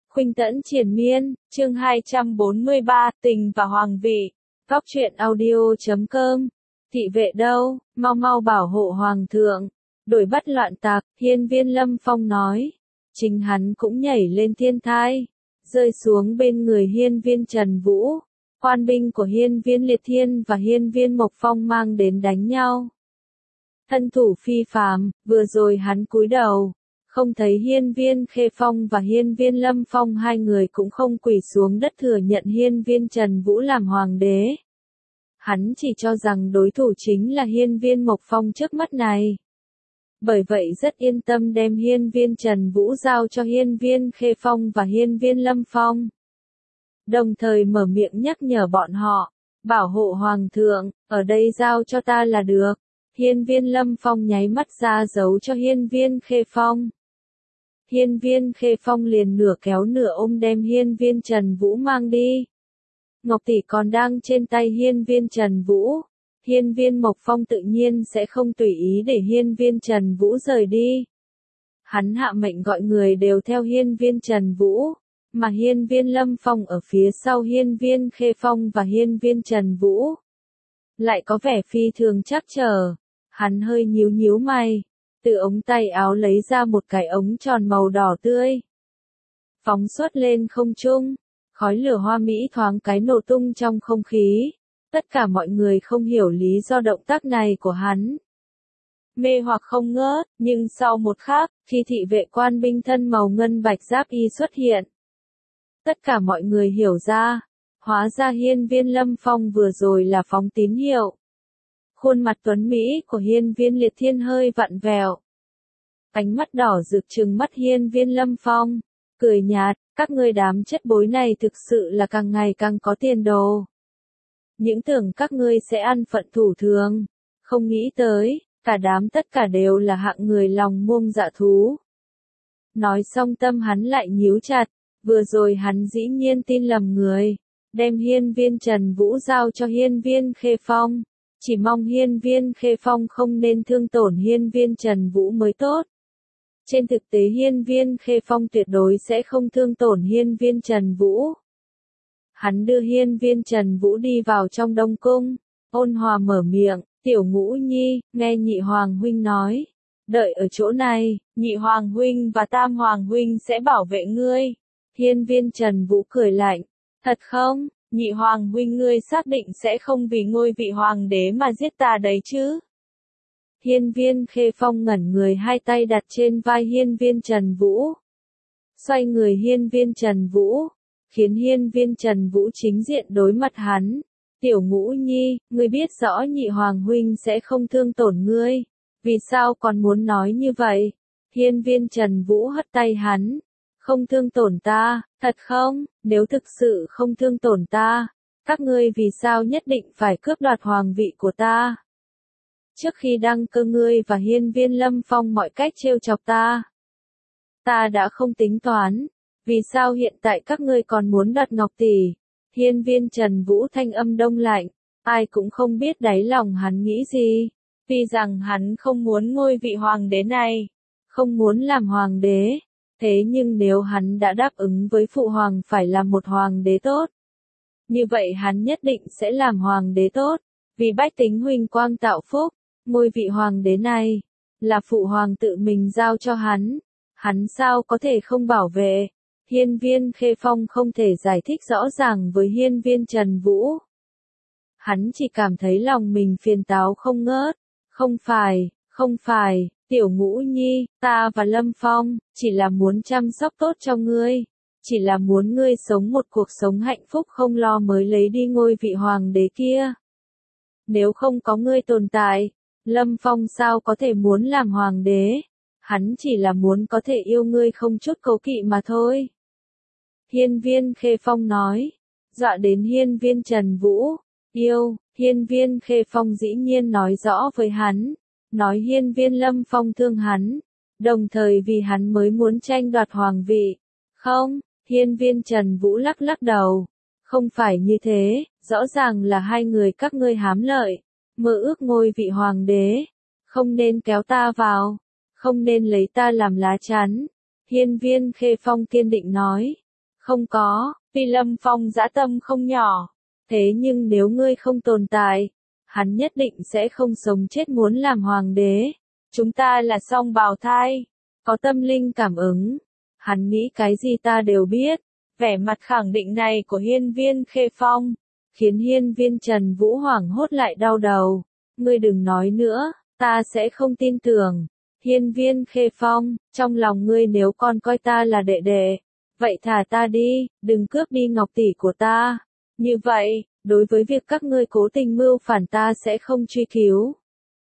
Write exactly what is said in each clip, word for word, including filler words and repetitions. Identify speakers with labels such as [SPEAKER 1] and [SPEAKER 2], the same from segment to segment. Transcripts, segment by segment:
[SPEAKER 1] Khuynh Tẫn Triền Miên, chương hai trăm bốn mươi ba, Tình và Hoàng vị. Góc truyện audio chấm com. Thị vệ đâu, mau mau bảo hộ hoàng thượng. Đuổi bắt loạn tặc, Hiên Viên Lâm Phong nói. Chính hắn cũng nhảy lên thiên thai, rơi xuống bên người Hiên Viên Trần Vũ. Quan binh của Hiên Viên Liệt Thiên và Hiên Viên Mộc Phong mang đến đánh nhau. Thân thủ phi phàm, vừa rồi hắn cúi đầu, không thấy Hiên Viên Khê Phong và Hiên Viên Lâm Phong hai người cũng không quỳ xuống đất thừa nhận Hiên Viên Trần Vũ làm hoàng đế. Hắn chỉ cho rằng đối thủ chính là Hiên Viên Mộc Phong trước mắt này. Bởi vậy rất yên tâm đem Hiên Viên Trần Vũ giao cho Hiên Viên Khê Phong và Hiên Viên Lâm Phong. Đồng thời mở miệng nhắc nhở bọn họ, bảo hộ hoàng thượng, ở đây giao cho ta là được. Hiên Viên Lâm Phong nháy mắt ra dấu cho Hiên Viên Khê Phong. Hiên Viên Khê Phong liền nửa kéo nửa ôm đem Hiên Viên Trần Vũ mang đi. Ngọc tỷ còn đang trên tay Hiên Viên Trần Vũ. Hiên Viên Mộc Phong tự nhiên sẽ không tùy ý để Hiên Viên Trần Vũ rời đi. Hắn hạ mệnh gọi người đều theo Hiên Viên Trần Vũ, mà Hiên Viên Lâm Phong ở phía sau Hiên Viên Khê Phong và Hiên Viên Trần Vũ. Lại có vẻ phi thường chắc chờ. Hắn hơi nhíu nhíu mày, từ ống tay áo lấy ra một cái ống tròn màu đỏ tươi. Phóng xuất lên không trung, khói lửa hoa mỹ thoáng cái nổ tung trong không khí. Tất cả mọi người không hiểu lý do động tác này của hắn. Mê hoặc không ngớt, nhưng sau một khắc, khi thị vệ quan binh thân màu ngân bạch giáp y xuất hiện. Tất cả mọi người hiểu ra, hóa ra Hiên Viên Lâm Phong vừa rồi là phóng tín hiệu. Khuôn mặt tuấn Mỹ của Hiên Viên Liệt Thiên hơi vặn vẹo. Ánh mắt đỏ rực trừng mắt Hiên Viên Lâm Phong, cười nhạt, các ngươi đám chất bối này thực sự là càng ngày càng có tiền đồ. Những tưởng các ngươi sẽ ăn phận thủ thường, không nghĩ tới, cả đám tất cả đều là hạng người lòng muông dạ thú. Nói xong tâm hắn lại nhíu chặt, vừa rồi hắn dĩ nhiên tin lầm người, đem Hiên Viên Trần Vũ giao cho Hiên Viên Khê Phong. Chỉ mong Hiên Viên Khê Phong không nên thương tổn Hiên Viên Trần Vũ mới tốt. Trên thực tế Hiên Viên Khê Phong tuyệt đối sẽ không thương tổn Hiên Viên Trần Vũ. Hắn đưa Hiên Viên Trần Vũ đi vào trong Đông Cung, ôn hòa mở miệng, tiểu Ngũ Nhi, nghe nhị hoàng huynh nói. Đợi ở chỗ này, nhị hoàng huynh và tam hoàng huynh sẽ bảo vệ ngươi. Hiên Viên Trần Vũ cười lạnh, thật không? Nhị hoàng huynh ngươi xác định sẽ không vì ngôi vị hoàng đế mà giết ta đấy chứ? Hiên Viên Khê Phong ngẩn người, hai tay đặt trên vai Hiên Viên Trần Vũ. Xoay người Hiên Viên Trần Vũ, khiến Hiên Viên Trần Vũ chính diện đối mặt hắn. Tiểu Ngũ Nhi, ngươi biết rõ nhị hoàng huynh sẽ không thương tổn ngươi, vì sao còn muốn nói như vậy? Hiên Viên Trần Vũ hất tay hắn. Không thương tổn ta, thật không? Nếu thực sự không thương tổn ta, các ngươi vì sao nhất định phải cướp đoạt hoàng vị của ta? Trước khi đăng cơ ngươi và Hiên Viên Lâm Phong mọi cách trêu chọc ta, ta đã không tính toán, vì sao hiện tại các ngươi còn muốn đoạt Ngọc tỷ? Hiên Viên Trần Vũ thanh âm đông lạnh, ai cũng không biết đáy lòng hắn nghĩ gì, vì rằng hắn không muốn ngôi vị hoàng đế này, không muốn làm hoàng đế. Thế nhưng nếu hắn đã đáp ứng với phụ hoàng phải làm một hoàng đế tốt, như vậy hắn nhất định sẽ làm hoàng đế tốt, vì bách tính huỳnh quang tạo phúc. Ngôi vị hoàng đế này là phụ hoàng tự mình giao cho hắn, hắn sao có thể không bảo vệ? Hiên Viên Khê Phong không thể giải thích rõ ràng với Hiên Viên Trần Vũ. Hắn chỉ cảm thấy lòng mình phiền táo không ngớt. Không phải, không phải, tiểu Ngũ Nhi, ta và Lâm Phong chỉ là muốn chăm sóc tốt cho ngươi, chỉ là muốn ngươi sống một cuộc sống hạnh phúc không lo mới lấy đi ngôi vị hoàng đế kia. Nếu không có ngươi tồn tại, Lâm Phong sao có thể muốn làm hoàng đế? Hắn chỉ là muốn có thể yêu ngươi không chút cố kỵ mà thôi. Hiên Viên Khê Phong nói, dọa đến Hiên Viên Trần Vũ. Yêu, Hiên Viên Khê Phong dĩ nhiên nói rõ với hắn, nói Hiên Viên Lâm Phong thương hắn, đồng thời vì hắn mới muốn tranh đoạt hoàng vị. Không, Hiên Viên Trần Vũ lắc lắc đầu, không phải như thế, rõ ràng là hai người các ngươi hám lợi, mơ ước ngôi vị hoàng đế, không nên kéo ta vào, không nên lấy ta làm lá chắn. Hiên Viên Khê Phong kiên định nói, Không có, vì Lâm Phong dã tâm không nhỏ. Thế nhưng nếu ngươi không tồn tại, hắn nhất định sẽ không sống chết muốn làm hoàng đế. Chúng ta là song bào thai, có tâm linh cảm ứng. Hắn nghĩ cái gì ta đều biết. Vẻ mặt khẳng định này của Hiên Viên Khê Phong, khiến Hiên Viên Trần Vũ hoảng hốt lại đau đầu. Ngươi đừng nói nữa, ta sẽ không tin tưởng. Hiên Viên Khê Phong, trong lòng ngươi nếu còn coi ta là đệ đệ, vậy thả ta đi, đừng cướp đi ngọc tỷ của ta. Như vậy, đối với việc các ngươi cố tình mưu phản ta sẽ không truy cứu.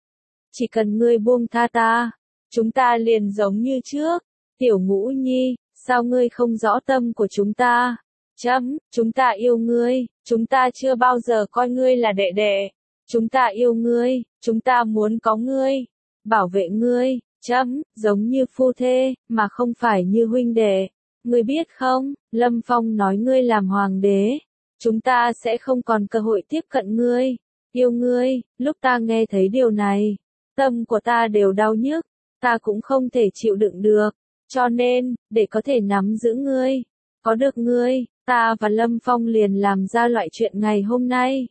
[SPEAKER 1] Chỉ cần ngươi buông tha ta, chúng ta liền giống như trước. Tiểu Ngũ Nhi, sao ngươi không rõ tâm của chúng ta? Chấm, chúng ta yêu ngươi, chúng ta chưa bao giờ coi ngươi là đệ đệ. Chúng ta yêu ngươi, chúng ta muốn có ngươi, bảo vệ ngươi, chấm, giống như phu thê, mà không phải như huynh đệ. Ngươi biết không, Lâm Phong nói ngươi làm hoàng đế, chúng ta sẽ không còn cơ hội tiếp cận ngươi, yêu ngươi. Lúc ta nghe thấy điều này, tâm của ta đều đau nhức, ta cũng không thể chịu đựng được. Cho nên, để có thể nắm giữ ngươi, có được ngươi, ta và Lâm Phong liền làm ra loại chuyện ngày hôm nay.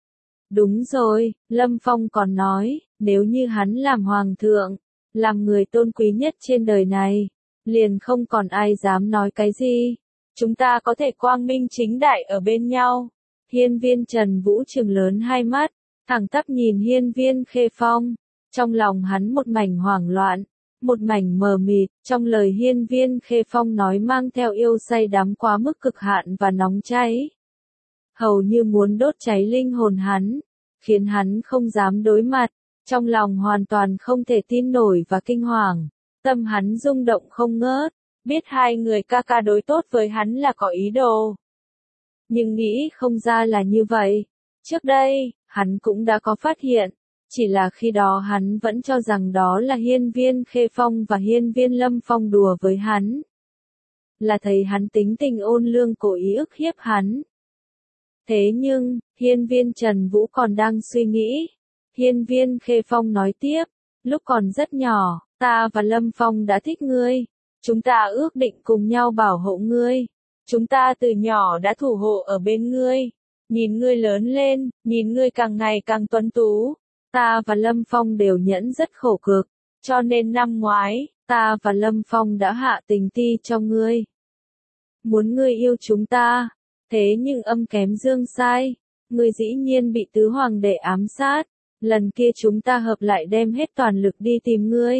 [SPEAKER 1] Đúng rồi, Lâm Phong còn nói, nếu như hắn làm hoàng thượng, làm người tôn quý nhất trên đời này, liền không còn ai dám nói cái gì. Chúng ta có thể quang minh chính đại ở bên nhau. Hiên Viên Trần Vũ trừng lớn hai mắt, thẳng tắp nhìn Hiên Viên Khê Phong. Trong lòng hắn một mảnh hoảng loạn, một mảnh mờ mịt. Trong lời Hiên Viên Khê Phong nói mang theo yêu say đắm quá mức cực hạn và nóng cháy, hầu như muốn đốt cháy linh hồn hắn, khiến hắn không dám đối mặt. Trong lòng hoàn toàn không thể tin nổi và kinh hoàng, tâm hắn rung động không ngớt, biết hai người ca ca đối tốt với hắn là có ý đồ. Nhưng nghĩ không ra là như vậy. Trước đây, hắn cũng đã có phát hiện, chỉ là khi đó hắn vẫn cho rằng đó là Hiên Viên Khê Phong và Hiên Viên Lâm Phong đùa với hắn. Là thấy hắn tính tình ôn lương cố ý ức hiếp hắn. Thế nhưng, Hiên Viên Trần Vũ còn đang suy nghĩ. Hiên Viên Khê Phong nói tiếp, lúc còn rất nhỏ, ta và Lâm Phong đã thích ngươi. Chúng ta ước định cùng nhau bảo hộ ngươi. Chúng ta từ nhỏ đã thủ hộ ở bên ngươi. Nhìn ngươi lớn lên, nhìn ngươi càng ngày càng tuấn tú. Ta và Lâm Phong đều nhẫn rất khổ cực. Cho nên năm ngoái, ta và Lâm Phong đã hạ tình ti cho ngươi. Muốn ngươi yêu chúng ta. Thế nhưng âm kém dương sai. Ngươi dĩ nhiên bị tứ hoàng đệ ám sát. Lần kia chúng ta hợp lại đem hết toàn lực đi tìm ngươi.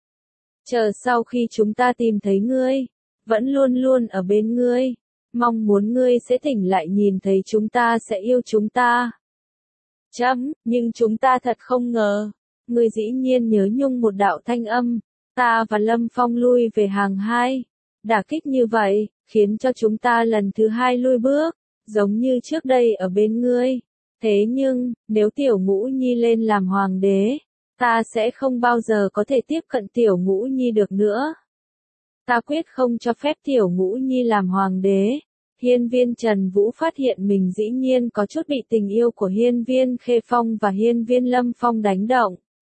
[SPEAKER 1] Chờ sau khi chúng ta tìm thấy ngươi, vẫn luôn luôn ở bên ngươi, mong muốn ngươi sẽ tỉnh lại nhìn thấy chúng ta sẽ yêu chúng ta. Chấm, nhưng chúng ta thật không ngờ, ngươi dĩ nhiên nhớ nhung một đạo thanh âm, ta và Lâm Phong lui về hàng hai. Đả kích như vậy, khiến cho chúng ta lần thứ hai lui bước, giống như trước đây ở bên ngươi. Thế nhưng, nếu Tiểu Ngũ Nhi lên làm hoàng đế, ta sẽ không bao giờ có thể tiếp cận Tiểu Ngũ Nhi được nữa. Ta quyết không cho phép Tiểu Ngũ Nhi làm hoàng đế. Hiên Viên Trần Vũ phát hiện mình dĩ nhiên có chút bị tình yêu của Hiên Viên Khê Phong và Hiên Viên Lâm Phong đánh động.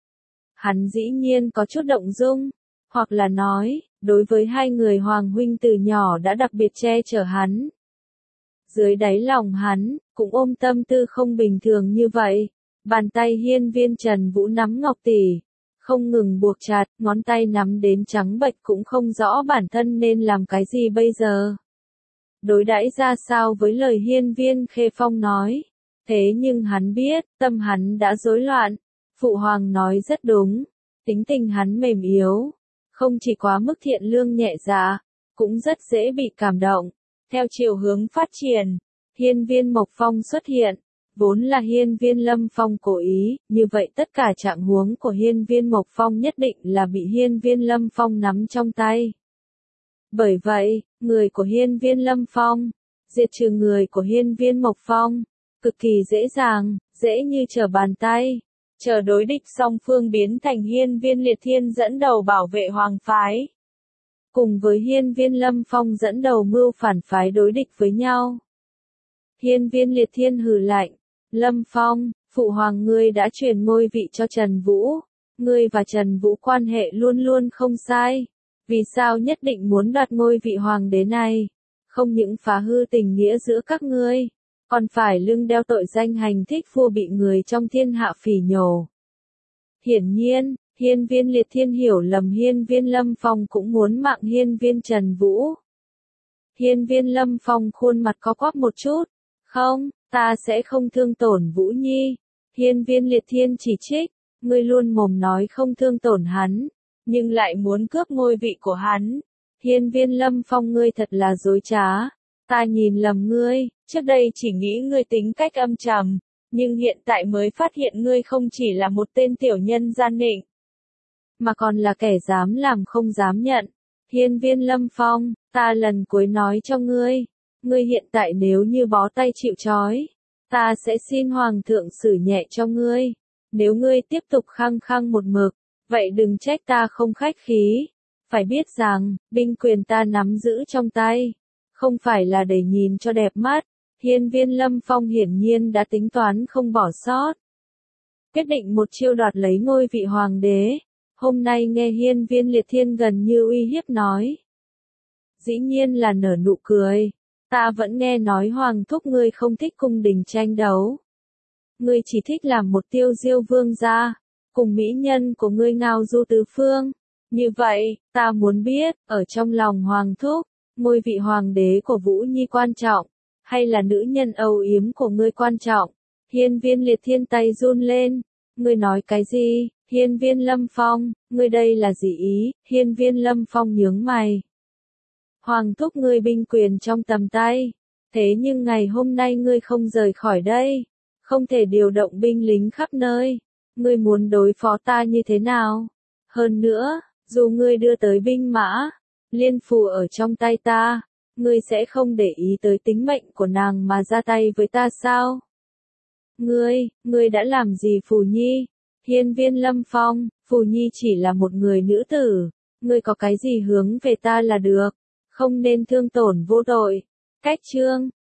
[SPEAKER 1] Hắn dĩ nhiên có chút động dung, hoặc là nói, đối với hai người hoàng huynh từ nhỏ đã đặc biệt che chở hắn. Dưới đáy lòng hắn, cũng ôm tâm tư không bình thường như vậy. Bàn tay Hiên Viên Trần Vũ nắm ngọc tỷ, không ngừng buộc chặt, ngón tay nắm đến trắng bệch cũng không rõ bản thân nên làm cái gì bây giờ. Đối đãi ra sao với lời Hiên Viên Khê Phong nói. Thế nhưng hắn biết, tâm hắn đã rối loạn. Phụ hoàng nói rất đúng, tính tình hắn mềm yếu, không chỉ quá mức thiện lương nhẹ dạ, cũng rất dễ bị cảm động. Theo chiều hướng phát triển, Hiên Viên Mộc Phong xuất hiện. Vốn là Hiên Viên Lâm Phong cố ý, như vậy tất cả trạng huống của Hiên Viên Mộc Phong nhất định là bị Hiên Viên Lâm Phong nắm trong tay. Bởi vậy, người của Hiên Viên Lâm Phong, diệt trừ người của Hiên Viên Mộc Phong, cực kỳ dễ dàng, dễ như trở bàn tay. Chờ đối địch song phương biến thành Hiên Viên Liệt Thiên dẫn đầu bảo vệ hoàng phái, cùng với Hiên Viên Lâm Phong dẫn đầu mưu phản phái đối địch với nhau. Hiên Viên Liệt Thiên hừ lạnh, Lâm Phong, phụ hoàng ngươi đã truyền ngôi vị cho Trần Vũ, ngươi và Trần Vũ quan hệ luôn luôn không sai, vì sao nhất định muốn đoạt ngôi vị hoàng đế này? không những phá hư tình nghĩa giữa các ngươi, còn phải lưng đeo tội danh hành thích vua bị người trong thiên hạ phỉ nhổ. Hiển nhiên, hiên viên Liệt Thiên hiểu lầm hiên viên Lâm Phong cũng muốn mạng hiên viên Trần Vũ. Hiên viên Lâm Phong khuôn mặt có quắp một chút, không, ta sẽ không thương tổn Vũ Nhi. Hiên viên Liệt Thiên chỉ trích, ngươi luôn mồm nói không thương tổn hắn, nhưng lại muốn cướp ngôi vị của hắn. Hiên viên Lâm Phong ngươi thật là dối trá, ta nhìn lầm ngươi, trước đây chỉ nghĩ ngươi tính cách âm trầm, nhưng hiện tại mới phát hiện ngươi không chỉ là một tên tiểu nhân gian nịnh, mà còn là kẻ dám làm không dám nhận. Hiên viên Lâm Phong, ta lần cuối nói cho ngươi, ngươi hiện tại nếu như bó tay chịu trói, ta sẽ xin hoàng thượng xử nhẹ cho ngươi. Nếu ngươi tiếp tục khăng khăng một mực, vậy đừng trách ta không khách khí. Phải biết rằng, binh quyền ta nắm giữ trong tay, không phải là để nhìn cho đẹp mắt. Hiên viên Lâm Phong hiển nhiên đã tính toán không bỏ sót, quyết định một chiêu đoạt lấy ngôi vị hoàng đế. Hôm nay nghe hiên viên Liệt Thiên gần như uy hiếp nói, dĩ nhiên là nở nụ cười. Ta vẫn nghe nói hoàng thúc ngươi không thích cung đình tranh đấu, ngươi chỉ thích làm một tiêu diêu vương gia, cùng mỹ nhân của ngươi ngao du tứ phương. Như vậy, ta muốn biết, ở trong lòng hoàng thúc, ngôi vị hoàng đế của Vũ Nhi quan trọng, hay là nữ nhân âu yếm của ngươi quan trọng? Hiên viên Liệt Thiên tay run lên, ngươi nói cái gì? Hiên viên Lâm Phong, ngươi đây là gì ý? Hiên viên Lâm Phong nhướng mày. Hoàng thúc ngươi binh quyền trong tầm tay, thế nhưng ngày hôm nay ngươi không rời khỏi đây, không thể điều động binh lính khắp nơi, ngươi muốn đối phó ta như thế nào? Hơn nữa, dù ngươi đưa tới binh mã, liên phù ở trong tay ta, ngươi sẽ không để ý tới tính mệnh của nàng mà ra tay với ta sao? Ngươi, ngươi đã làm gì Phù Nhi? Hiên viên Lâm Phong, Phù Nhi chỉ là một người nữ tử, ngươi có cái gì hướng về ta là được, không nên thương tổn vô tội. Cách chương